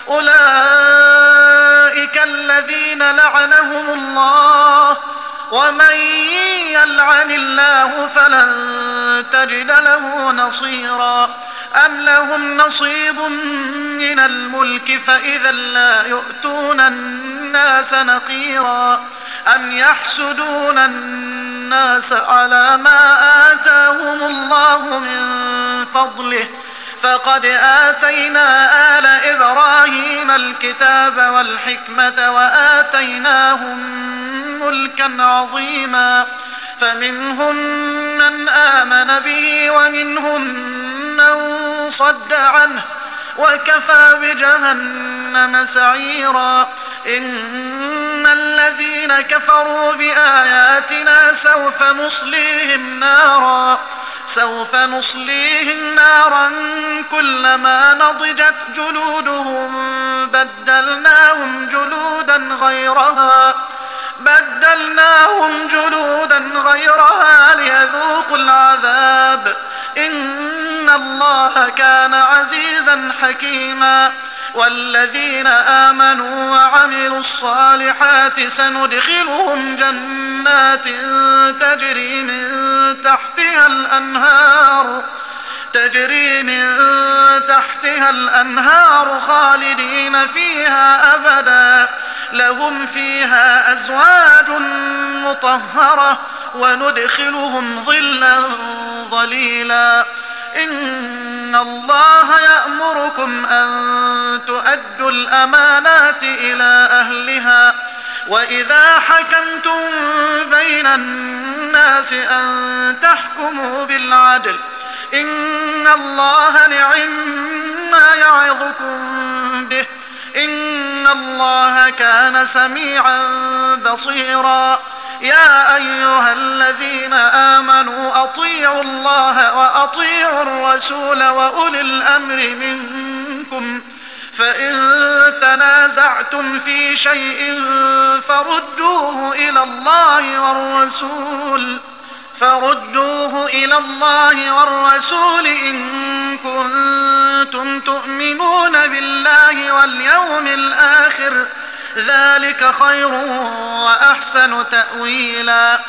أولئك الذين لعنهم الله، ومن يلعن الله فلن تجد له نصيرا. أم لهم نصيب من الملك فإذا لا يؤتون الناس نقيرا. أم يحسدون الناس على ما آتاهم الله من فضله، فقد آتينا آل إبراهيم الكتاب والحكمة وآتيناهم ملكا عظيما. فمنهم من آمن به ومنهم من صد عنه، وكفى بجهنم سعيرا. إن الذين كفروا بآياتنا سوف نصليهم نارا كلما نضجت جلودهم بدلناهم جلودا غيرها ليذوقوا العذاب. إن الله كان عزيزا حكيما. والذين آمنوا وعملوا الصالحات سندخلهم جنات تجري من تحتها الأنهار خالدين فيها أبدا، لهم فيها أزواج مطهرة، وندخلهم ظلا ظليلا. إن الله يأمركم أن تؤدوا الأمانات إلى أهلها، وإذا حكمتم بين الناس أن تحكموا بالعدل. إن الله نعما يعظكم به، إن الله كان سميعا بصيرا. يا أيها الذين آمنوا أطيعوا الله وأطيعوا الرسول وأولي الأمر منكم، فإن تنازعتم في شيء فردوه إلى الله والرسول إن كنتم تؤمنون بالله واليوم الآخر، ذلك خير وأحسن تأويلا.